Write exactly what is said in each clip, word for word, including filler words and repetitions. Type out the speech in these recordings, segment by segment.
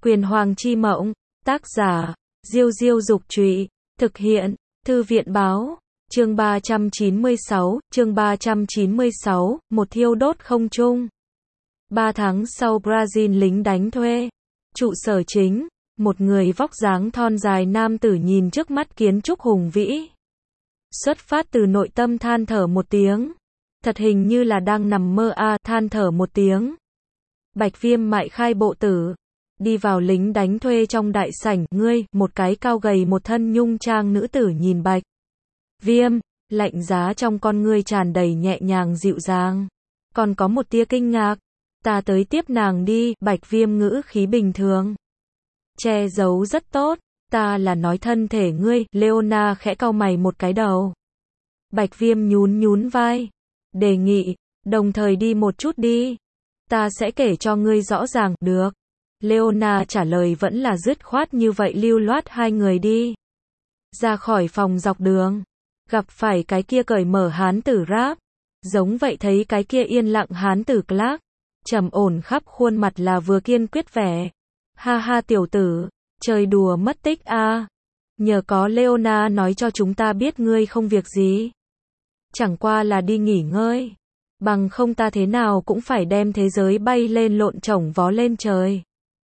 Quyền Hoàng chi mộng, tác giả, Diêu Diêu Dục Trụy, thực hiện, Thư viện Báo, chương ba trăm chín mươi sáu, chương ba trăm chín mươi sáu, một thiêu đốt không trung. Ba tháng sau Brazil lính đánh thuê. Trụ sở chính, một người vóc dáng thon dài nam tử nhìn trước mắt kiến trúc hùng vĩ. Xuất phát từ nội tâm than thở một tiếng. Thật hình như là đang nằm mơ a, à, than thở một tiếng. Bạch Viêm mại khai bộ tử. Đi vào lính đánh thuê trong đại sảnh, ngươi, một cái cao gầy một thân nhung trang nữ tử nhìn Bạch Viêm, lạnh giá trong con ngươi tràn đầy nhẹ nhàng dịu dàng. Còn có một tia kinh ngạc. Ta tới tiếp nàng đi, Bạch Viêm ngữ khí bình thường. Che giấu rất tốt, ta là nói thân thể ngươi, Leona khẽ cau mày một cái đầu. Bạch Viêm nhún nhún vai. Đề nghị, đồng thời đi một chút đi. Ta sẽ kể cho ngươi rõ ràng, được. Leona trả lời vẫn là dứt khoát như vậy, lưu loát hai người đi. Ra khỏi phòng dọc đường. Gặp phải cái kia cởi mở hán tử Rap. Giống vậy thấy cái kia yên lặng hán tử Clark. Trầm ổn khắp khuôn mặt là vừa kiên quyết vẻ. Ha ha tiểu tử, chơi đùa mất tích a. À. Nhờ có Leona nói cho chúng ta biết ngươi không việc gì. Chẳng qua là đi nghỉ ngơi. Bằng không ta thế nào cũng phải đem thế giới bay lên lộn chổng vó lên trời.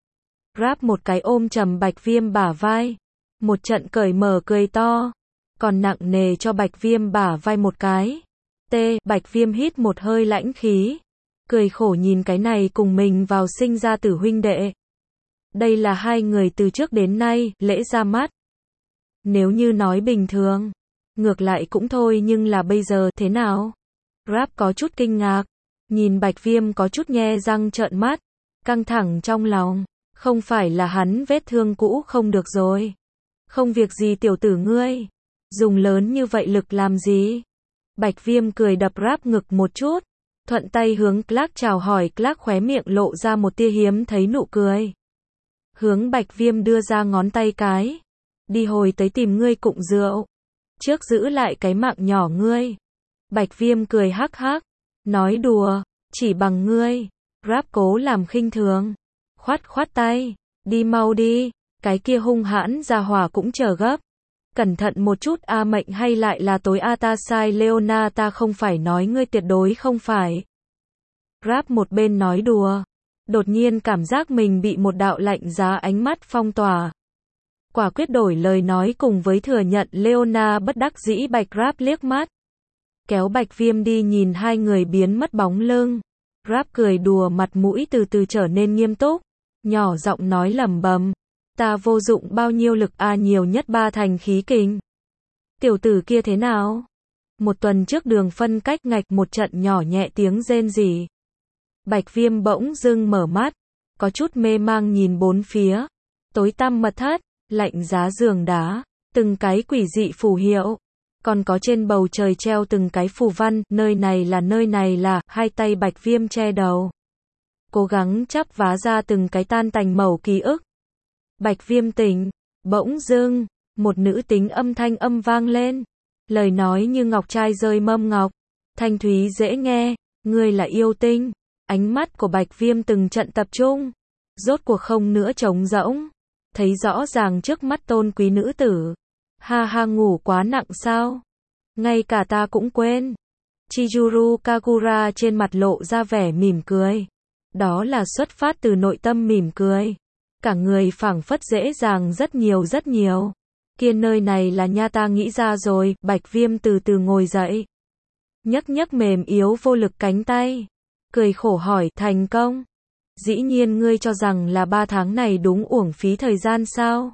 Rap một cái ôm trầm Bạch Viêm bả vai. Một trận cởi mở cười to. Còn nặng nề cho Bạch Viêm bả vai một cái. T. Bạch Viêm hít một hơi lãnh khí. Cười khổ nhìn cái này cùng mình vào sinh ra tử huynh đệ. Đây là hai người từ trước đến nay, lễ ra mắt. Nếu như nói bình thường, ngược lại cũng thôi, nhưng là bây giờ thế nào? Rap có chút kinh ngạc, nhìn Bạch Viêm có chút nhe răng trợn mắt, căng thẳng trong lòng, không phải là hắn vết thương cũ không được rồi. Không việc gì tiểu tử ngươi, dùng lớn như vậy lực làm gì? Bạch Viêm cười đập Rap ngực một chút, thuận tay hướng Clark chào hỏi, Clark khóe miệng lộ ra một tia hiếm thấy nụ cười. Hướng Bạch Viêm đưa ra ngón tay cái. Đi hồi tới tìm ngươi cụng rượu. Trước giữ lại cái mạng nhỏ ngươi. Bạch Viêm cười hắc hắc. Nói đùa, chỉ bằng ngươi. Rap cố làm khinh thường. Khoát khoát tay. Đi mau đi. Cái kia hung hãn gia hỏa cũng chờ gấp. Cẩn thận một chút a, mệnh hay lại là tối a, ta sai Leona, ta không phải nói ngươi, tuyệt đối không phải. Rap một bên nói đùa. Đột nhiên cảm giác mình bị một đạo lạnh giá ánh mắt phong tỏa. Quả quyết đổi lời nói cùng với thừa nhận. Leona bất đắc dĩ Bạch Rap liếc mắt. Kéo Bạch Viêm đi, nhìn hai người biến mất bóng lưng. Rap cười đùa, mặt mũi từ từ trở nên nghiêm túc. Nhỏ giọng nói lẩm bẩm. Ta vô dụng bao nhiêu lực a, à, nhiều nhất ba thành khí kình. Tiểu tử kia thế nào? Một tuần trước đường phân cách ngạch một trận nhỏ nhẹ tiếng rên rỉ. Bạch Viêm bỗng dưng mở mắt, có chút mê mang nhìn bốn phía. Tối tăm mật thất, lạnh giá giường đá, từng cái quỷ dị phù hiệu, còn có trên bầu trời treo từng cái phù văn, nơi này là nơi này là, hai tay Bạch Viêm che đầu. Cố gắng chắp vá ra từng cái tan tành mẩu ký ức. Bạch Viêm tỉnh, bỗng dưng, một nữ tính âm thanh âm vang lên. Lời nói như ngọc trai rơi mâm ngọc, thanh thúy dễ nghe, ngươi là yêu tinh. Ánh mắt của Bạch Viêm từng trận tập trung, rốt cuộc không nữa trống rỗng, thấy rõ ràng trước mắt tôn quý nữ tử. Ha ha, ngủ quá nặng sao? Ngay cả ta cũng quên. Chizuru Kagura trên mặt lộ ra vẻ mỉm cười. Đó là xuất phát từ nội tâm mỉm cười. Cả người phảng phất dễ dàng rất nhiều rất nhiều. Kia nơi này là nha, ta nghĩ ra rồi. Bạch Viêm từ từ ngồi dậy, nhấc nhấc mềm yếu vô lực cánh tay. Cười khổ hỏi, thành công? Dĩ nhiên, ngươi cho rằng là ba tháng này đúng uổng phí thời gian sao?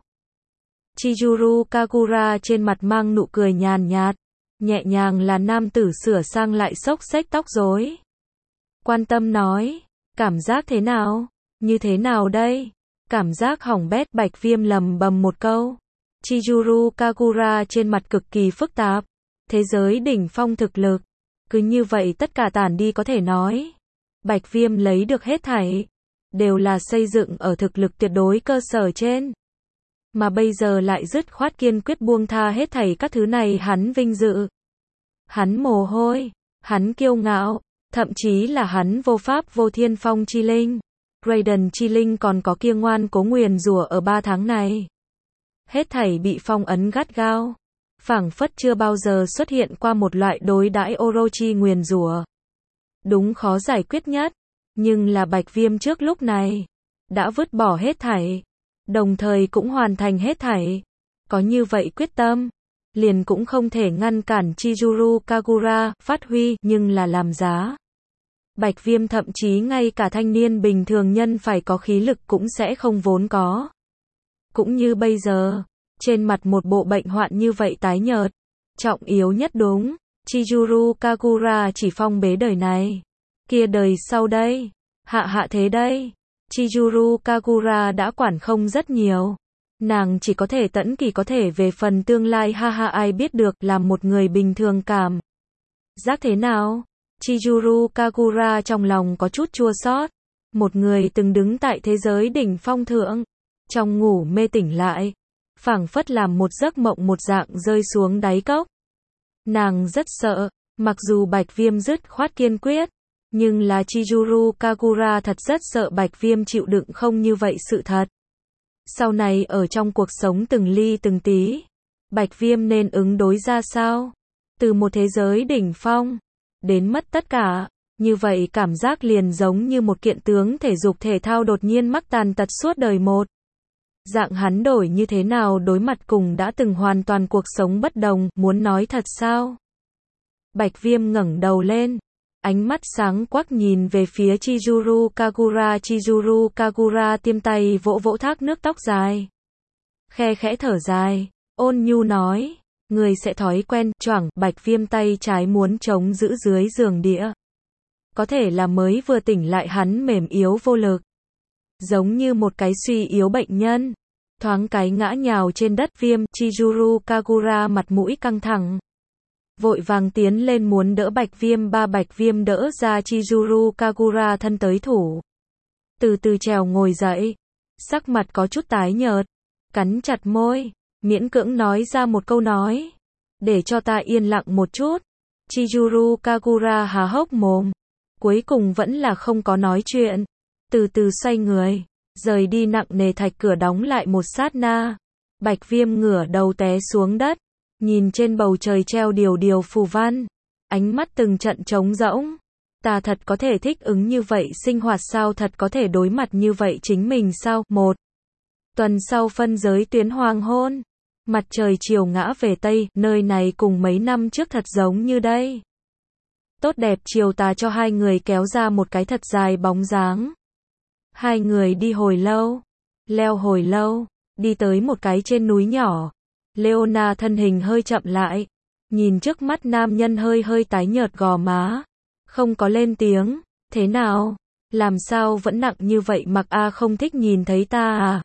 Chizuru Kagura trên mặt mang nụ cười nhàn nhạt, nhẹ nhàng là nam tử sửa sang lại xốc xếch tóc rối. Quan tâm nói, cảm giác thế nào? Như thế nào đây? Cảm giác hỏng bét, Bạch Viêm lầm bầm một câu. Chizuru Kagura trên mặt cực kỳ phức tạp. Thế giới đỉnh phong thực lực. Cứ như vậy tất cả tản đi, có thể nói. Bạch Viêm lấy được hết thảy, đều là xây dựng ở thực lực tuyệt đối cơ sở trên. Mà bây giờ lại dứt khoát kiên quyết buông tha hết thảy các thứ này, hắn vinh dự. Hắn mồ hôi, hắn kiêu ngạo, thậm chí là hắn vô pháp vô thiên phong chi linh. Raiden chi linh còn có kia ngoan cố nguyền rủa ở ba tháng này. Hết thảy bị phong ấn gắt gao. Phảng phất chưa bao giờ xuất hiện qua một loại đối đãi Orochi nguyền rủa. Đúng khó giải quyết nhất. Nhưng là Bạch Viêm trước lúc này. Đã vứt bỏ hết thảy. Đồng thời cũng hoàn thành hết thảy. Có như vậy quyết tâm. Liền cũng không thể ngăn cản Chizuru Kagura phát huy nhưng là làm giá. Bạch Viêm thậm chí ngay cả thanh niên bình thường nhân phải có khí lực cũng sẽ không vốn có. Cũng như bây giờ, trên mặt một bộ bệnh hoạn như vậy tái nhợt. Trọng yếu nhất đúng, Chizuru Kagura chỉ phong bế đời này. Kia đời sau đây, hạ hạ thế đây. Chizuru Kagura đã quản không rất nhiều. Nàng chỉ có thể tẫn kỳ có thể về phần tương lai ha ha ai biết được làm một người bình thường cảm. Giác thế nào? Chizuru Kagura trong lòng có chút chua xót. Một người từng đứng tại thế giới đỉnh phong thượng. Trong ngủ mê tỉnh lại. Phảng phất làm một giấc mộng một dạng rơi xuống đáy cốc. Nàng rất sợ. Mặc dù Bạch Viêm dứt khoát kiên quyết. Nhưng là Chizuru Kagura thật rất sợ Bạch Viêm chịu đựng không như vậy sự thật. Sau này ở trong cuộc sống từng ly từng tí. Bạch Viêm nên ứng đối ra sao? Từ một thế giới đỉnh phong. Đến mất tất cả. Như vậy cảm giác liền giống như một kiện tướng thể dục thể thao đột nhiên mắc tàn tật suốt đời một. Dạng hắn đổi như thế nào đối mặt cùng đã từng hoàn toàn cuộc sống bất đồng, muốn nói thật sao? Bạch Viêm ngẩng đầu lên. Ánh mắt sáng quắc nhìn về phía Chizuru Kagura. Chizuru Kagura tiêm tay vỗ vỗ thác nước tóc dài. Khe khẽ thở dài. Ôn nhu nói. Người sẽ thói quen, choảng. Bạch Viêm tay trái muốn chống giữ dưới giường đĩa. Có thể là mới vừa tỉnh lại hắn mềm yếu vô lực. Giống như một cái suy yếu bệnh nhân. Thoáng cái ngã nhào trên đất. Viêm. Chizuru Kagura mặt mũi căng thẳng. Vội vàng tiến lên muốn đỡ Bạch Viêm. Ba Bạch Viêm đỡ ra Chizuru Kagura thân tới thủ. Từ từ trèo ngồi dậy. Sắc mặt có chút tái nhợt. Cắn chặt môi. Miễn cưỡng nói ra một câu nói. Để cho ta yên lặng một chút. Chizuru Kagura há hốc mồm. Cuối cùng vẫn là không có nói chuyện. Từ từ xoay người. Rời đi nặng nề thạch cửa đóng lại một sát na. Bạch Viêm ngửa đầu té xuống đất. Nhìn trên bầu trời treo điều điều phù văn. Ánh mắt từng trận trống rỗng. Ta thật có thể thích ứng như vậy sinh hoạt sao? Thật có thể đối mặt như vậy chính mình sao? Một tuần sau phân giới tuyến hoàng hôn. Mặt trời chiều ngã về Tây. Nơi này cùng mấy năm trước thật giống như đây. Tốt đẹp chiều tà cho hai người kéo ra một cái thật dài bóng dáng. Hai người đi hồi lâu. Leo hồi lâu. Đi tới một cái trên núi nhỏ. Leona thân hình hơi chậm lại. Nhìn trước mắt nam nhân hơi hơi tái nhợt gò má. Không có lên tiếng. Thế nào? Làm sao vẫn nặng như vậy mặc a không thích nhìn thấy ta à?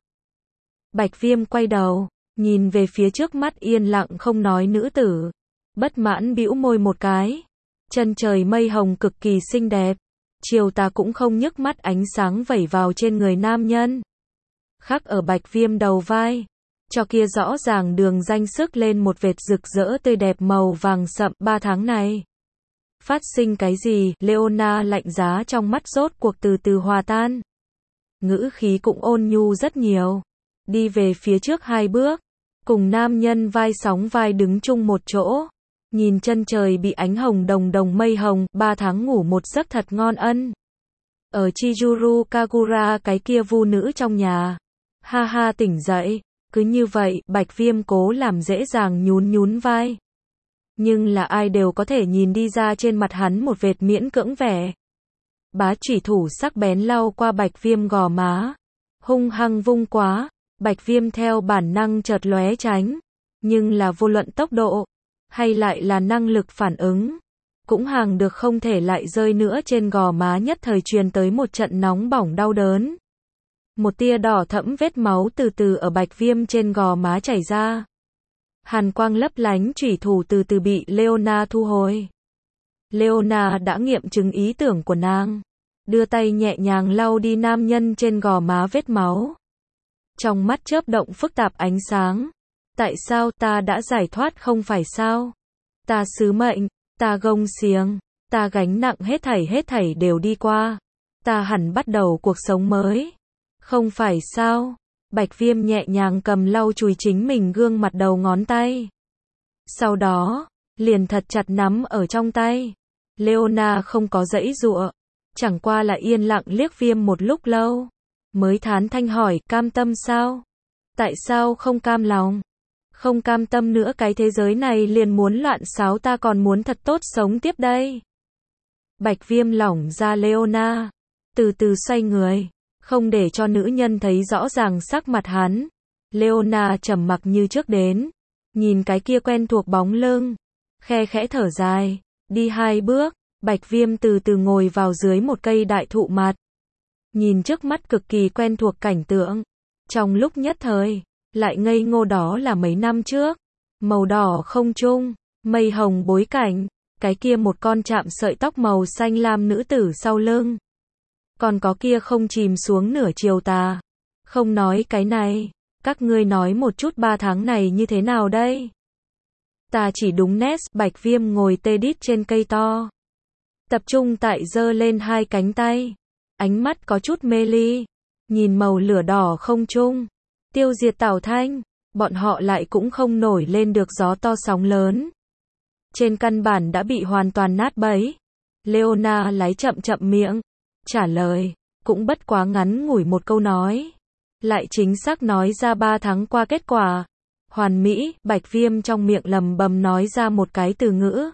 Bạch Viêm quay đầu. Nhìn về phía trước mắt yên lặng không nói nữ tử. Bất mãn bĩu môi một cái. Chân trời mây hồng cực kỳ xinh đẹp. Chiều tà cũng không nhức mắt ánh sáng vẩy vào trên người nam nhân. Khắc ở Bạch Viêm đầu vai. Cho kia rõ ràng đường danh sức lên một vệt rực rỡ tươi đẹp màu vàng sậm. Ba tháng này. Phát sinh cái gì? Leona lạnh giá trong mắt rốt cuộc từ từ hòa tan. Ngữ khí cũng ôn nhu rất nhiều. Đi về phía trước hai bước. Cùng nam nhân vai sóng vai đứng chung một chỗ. Nhìn chân trời bị ánh hồng đồng đồng mây hồng. Ba tháng ngủ một giấc thật ngon ân. Ở Chizuru Kagura cái kia vu nữ trong nhà. Ha ha tỉnh dậy. Cứ như vậy, Bạch Viêm cố làm dễ dàng nhún nhún vai. Nhưng là ai đều có thể nhìn đi ra trên mặt hắn một vệt miễn cưỡng vẻ. Bá chủy thủ sắc bén lau qua Bạch Viêm gò má. Hung hăng vung quá. Bạch Viêm theo bản năng chợt lóe tránh. Nhưng là vô luận tốc độ. Hay lại là năng lực phản ứng. Cũng hàng được không thể lại rơi nữa trên gò má nhất thời truyền tới một trận nóng bỏng đau đớn. Một tia đỏ thẫm vết máu từ từ ở Bạch Viêm trên gò má chảy ra. Hàn quang lấp lánh chủy thủ từ từ bị Leona thu hồi. Leona đã nghiệm chứng ý tưởng của nàng. Đưa tay nhẹ nhàng lau đi nam nhân trên gò má vết máu. Trong mắt chớp động phức tạp ánh sáng. Tại sao ta đã giải thoát không phải sao? Ta sứ mệnh, ta gông xiềng, ta gánh nặng hết thảy hết thảy đều đi qua. ta hẳn bắt đầu cuộc sống mới. Không phải sao? Bạch Viêm nhẹ nhàng cầm lau chùi chính mình gương mặt đầu ngón tay. Sau đó, liền thật chặt nắm ở trong tay. Leona không có giãy giụa, chẳng qua là yên lặng liếc Viêm một lúc lâu, mới thán thanh hỏi, cam tâm sao? Tại sao không cam lòng? Không cam tâm nữa cái thế giới này liền muốn loạn xáo, ta còn muốn thật tốt sống tiếp đây. Bạch Viêm lỏng ra Leona, từ từ xoay người, không để cho nữ nhân thấy rõ ràng sắc mặt hắn. Leona trầm mặc như trước đến, nhìn cái kia quen thuộc bóng lưng, khe khẽ thở dài, đi hai bước, Bạch Viêm từ từ ngồi vào dưới một cây đại thụ mặt. Nhìn trước mắt cực kỳ quen thuộc cảnh tượng, trong lúc nhất thời, lại ngây ngô đó là mấy năm trước. Màu đỏ không trung, mây hồng bối cảnh, cái kia một con chạm sợi tóc màu xanh lam nữ tử sau lưng. Còn có kia không chìm xuống nửa chiều tà. Không nói cái này, các ngươi nói một chút ba tháng này như thế nào đây? Ta chỉ đúng nét, Bạch Viêm ngồi tê đít trên cây to. Tập trung tại giơ lên hai cánh tay. Ánh mắt có chút mê ly. Nhìn màu lửa đỏ không trung. Tiêu diệt Tào Thanh. Bọn họ lại cũng không nổi lên được gió to sóng lớn. Trên căn bản đã bị hoàn toàn nát bấy. Leona lấy chậm chậm miệng. Trả lời. Cũng bất quá ngắn ngủi một câu nói. Lại chính xác nói ra ba tháng qua kết quả. Hoàn mỹ, Bạch Viêm trong miệng lầm bầm nói ra một cái từ ngữ.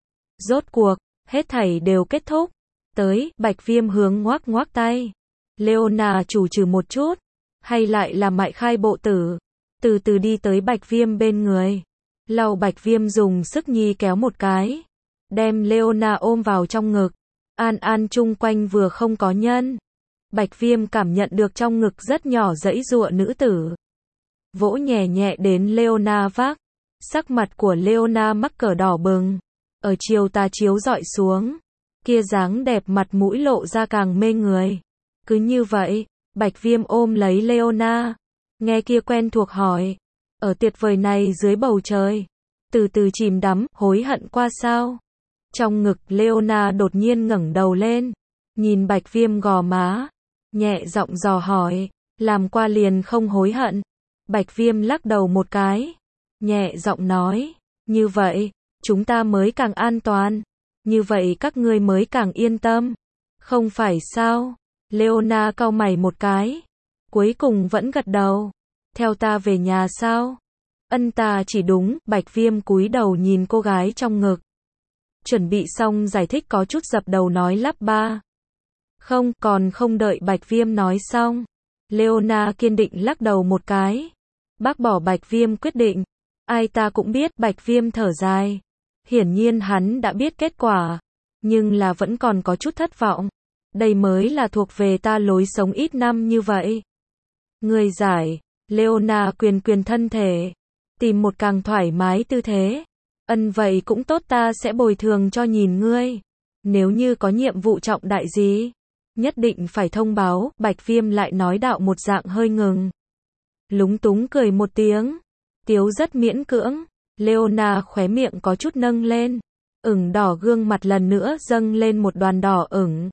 Rốt cuộc, hết thảy đều kết thúc. Tới, Bạch Viêm hướng ngoác ngoác tay. Leona chủ trừ một chút. Hay lại là mại khai bộ tử. Từ từ đi tới Bạch Viêm bên người. Lau Bạch Viêm dùng sức nhi kéo một cái. Đem Leona ôm vào trong ngực. An an chung quanh vừa không có nhân. Bạch Viêm cảm nhận được trong ngực rất nhỏ giãy giụa nữ tử. Vỗ nhẹ nhẹ đến Leona vác. Sắc mặt của Leona mắc cỡ đỏ bừng. Ở chiều tà chiếu dọi xuống. Kia dáng đẹp mặt mũi lộ ra càng mê người. Cứ như vậy, Bạch Viêm ôm lấy Leona. Nghe kia quen thuộc hỏi. Ở tuyệt vời này dưới bầu trời. Từ từ chìm đắm, hối hận qua sao? Trong ngực Leona đột nhiên ngẩng đầu lên. Nhìn Bạch Viêm gò má. Nhẹ giọng dò hỏi. Làm qua liền không hối hận. Bạch Viêm lắc đầu một cái. Nhẹ giọng nói. Như vậy, chúng ta mới càng an toàn. Như vậy các ngươi mới càng yên tâm. Không phải sao? Leona cau mày một cái. Cuối cùng vẫn gật đầu. Theo ta về nhà sao? Ân ta chỉ đúng. Bạch Viêm cúi đầu nhìn cô gái trong ngực. Chuẩn bị xong giải thích có chút dập đầu nói lắp ba. Không, còn không đợi Bạch Viêm nói xong. Leona kiên định lắc đầu một cái. Bác bỏ Bạch Viêm quyết định. Ai ta cũng biết, Bạch Viêm thở dài. Hiển nhiên hắn đã biết kết quả. Nhưng là vẫn còn có chút thất vọng. Đây mới là thuộc về ta lối sống ít năm như vậy. Người giải. Leona quyền quyền thân thể. Tìm một càng thoải mái tư thế. Ân vậy cũng tốt, ta sẽ bồi thường cho nhìn ngươi. Nếu như có nhiệm vụ trọng đại gì, nhất định phải thông báo. Bạch Viêm lại nói đạo một dạng hơi ngừng. Lúng túng cười một tiếng. Tiếu rất miễn cưỡng. Leona khóe miệng có chút nâng lên. Ửng đỏ gương mặt lần nữa dâng lên một đoàn đỏ ửng.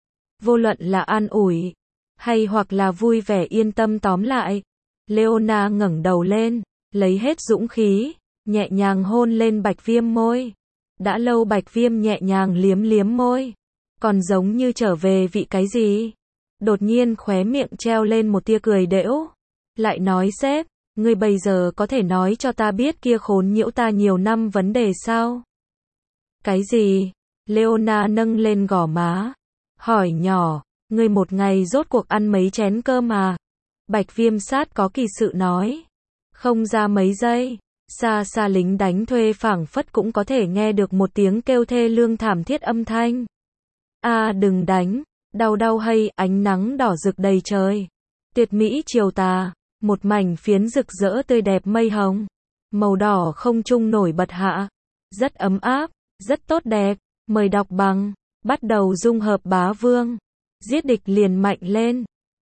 Vô luận là an ủi, hay hoặc là vui vẻ yên tâm tóm lại. Leona ngẩng đầu lên, lấy hết dũng khí, nhẹ nhàng hôn lên Bạch Viêm môi. Đã lâu Bạch Viêm nhẹ nhàng liếm liếm môi. Còn giống như trở về vị cái gì. Đột nhiên khóe miệng treo lên một tia cười đễu. Lại nói sếp, ngươi bây giờ có thể nói cho ta biết kia khốn nhiễu ta nhiều năm vấn đề sao? Cái gì? Leona nâng lên gò má. Hỏi nhỏ, ngươi một ngày rốt cuộc ăn mấy chén cơm à? Bạch Viêm sát có kỳ sự nói. Không ra mấy giây, xa xa lính đánh thuê phảng phất cũng có thể nghe được một tiếng kêu thê lương thảm thiết âm thanh. A à, đừng đánh, đau đau hay, ánh nắng đỏ rực đầy trời. Tuyệt mỹ chiều tà, một mảnh phiến rực rỡ tươi đẹp mây hồng. Màu đỏ không trung nổi bật hạ. Rất ấm áp, rất tốt đẹp. Mời đọc bằng, bắt đầu dung hợp bá vương. Giết địch liền mạnh lên.